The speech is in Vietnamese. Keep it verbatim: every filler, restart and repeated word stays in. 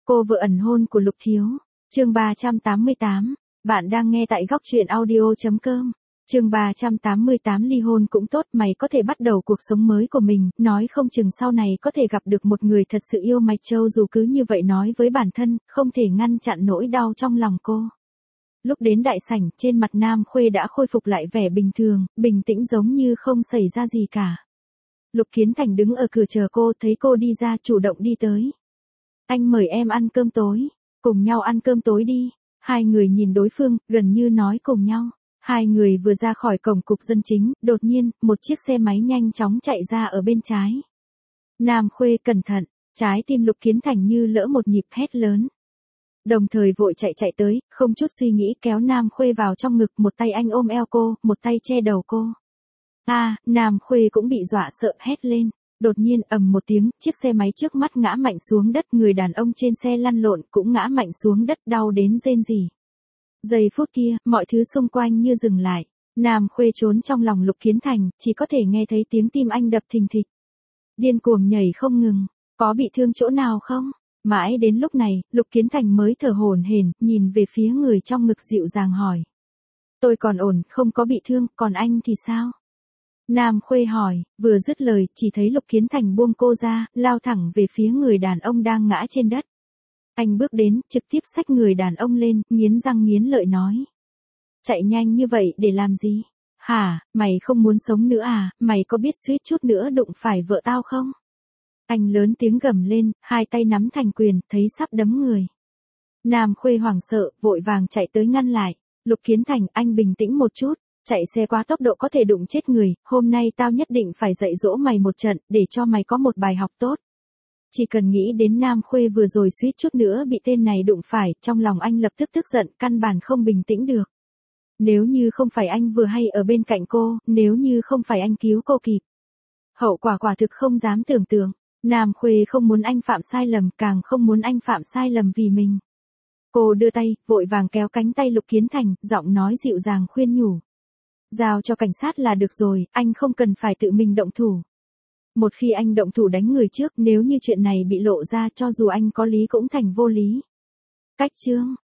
Cô vợ ẩn hôn của Lục Thiếu. Chương ba trăm tám mươi tám. Bạn đang nghe tại góc truyện audio chấm com. Chương ba trăm tám mươi tám ly hôn cũng tốt, mày có thể bắt đầu cuộc sống mới của mình, nói không chừng sau này có thể gặp được một người thật sự yêu mày. Châu dù cứ như vậy nói với bản thân, không thể ngăn chặn nỗi đau trong lòng cô. Lúc đến đại sảnh, trên mặt Nam Khuê đã khôi phục lại vẻ bình thường, bình tĩnh giống như không xảy ra gì cả. Lục Kiến Thành đứng ở cửa chờ cô, thấy cô đi ra chủ động đi tới. Anh mời em ăn cơm tối, cùng nhau ăn cơm tối đi. Hai người nhìn đối phương, gần như nói cùng nhau. Hai người vừa ra khỏi cổng cục dân chính, đột nhiên, một chiếc xe máy nhanh chóng chạy ra ở bên trái. Nam Khuê cẩn thận, trái tim Lục Kiến Thành như lỡ một nhịp, hét lớn. Đồng thời vội chạy chạy tới, không chút suy nghĩ kéo Nam Khuê vào trong ngực, một tay anh ôm eo cô, một tay che đầu cô. A, à, Nam Khuê cũng bị dọa sợ, hét lên. Đột nhiên ầm một tiếng, chiếc xe máy trước mắt ngã mạnh xuống đất, người đàn ông trên xe lăn lộn cũng ngã mạnh xuống đất, đau đến rên rỉ. Giây phút kia, mọi thứ xung quanh như dừng lại. Nam Khuê trốn trong lòng Lục Kiến Thành, chỉ có thể nghe thấy tiếng tim anh đập thình thịch. Điên cuồng nhảy không ngừng, có bị thương chỗ nào không? Mãi đến lúc này, Lục Kiến Thành mới thở hổn hển, nhìn về phía người trong ngực dịu dàng hỏi. Tôi còn ổn, không có bị thương, còn anh thì sao? Nam Khuê hỏi, vừa dứt lời, chỉ thấy Lục Kiến Thành buông cô ra, lao thẳng về phía người đàn ông đang ngã trên đất. Anh bước đến, trực tiếp xách người đàn ông lên, nghiến răng nghiến lợi nói. Chạy nhanh như vậy để làm gì? Hả, mày không muốn sống nữa à, mày có biết suýt chút nữa đụng phải vợ tao không? Anh lớn tiếng gầm lên, hai tay nắm thành quyền, thấy sắp đấm người. Nam Khuê hoảng sợ, vội vàng chạy tới ngăn lại. Lục Kiến Thành, anh bình tĩnh một chút. Chạy xe quá tốc độ có thể đụng chết người, hôm nay tao nhất định phải dạy dỗ mày một trận, để cho mày có một bài học tốt. Chỉ cần nghĩ đến Nam Khuê vừa rồi suýt chút nữa bị tên này đụng phải, trong lòng anh lập tức tức giận, căn bản không bình tĩnh được. Nếu như không phải anh vừa hay ở bên cạnh cô, nếu như không phải anh cứu cô kịp. Hậu quả quả thực không dám tưởng tượng. Nam Khuê không muốn anh phạm sai lầm, càng không muốn anh phạm sai lầm vì mình. Cô đưa tay, vội vàng kéo cánh tay Lục Kiến Thành, giọng nói dịu dàng khuyên nhủ. Giao cho cảnh sát là được rồi, anh không cần phải tự mình động thủ. Một khi anh động thủ đánh người trước, nếu như chuyện này bị lộ ra, cho dù anh có lý cũng thành vô lý. Cách chương.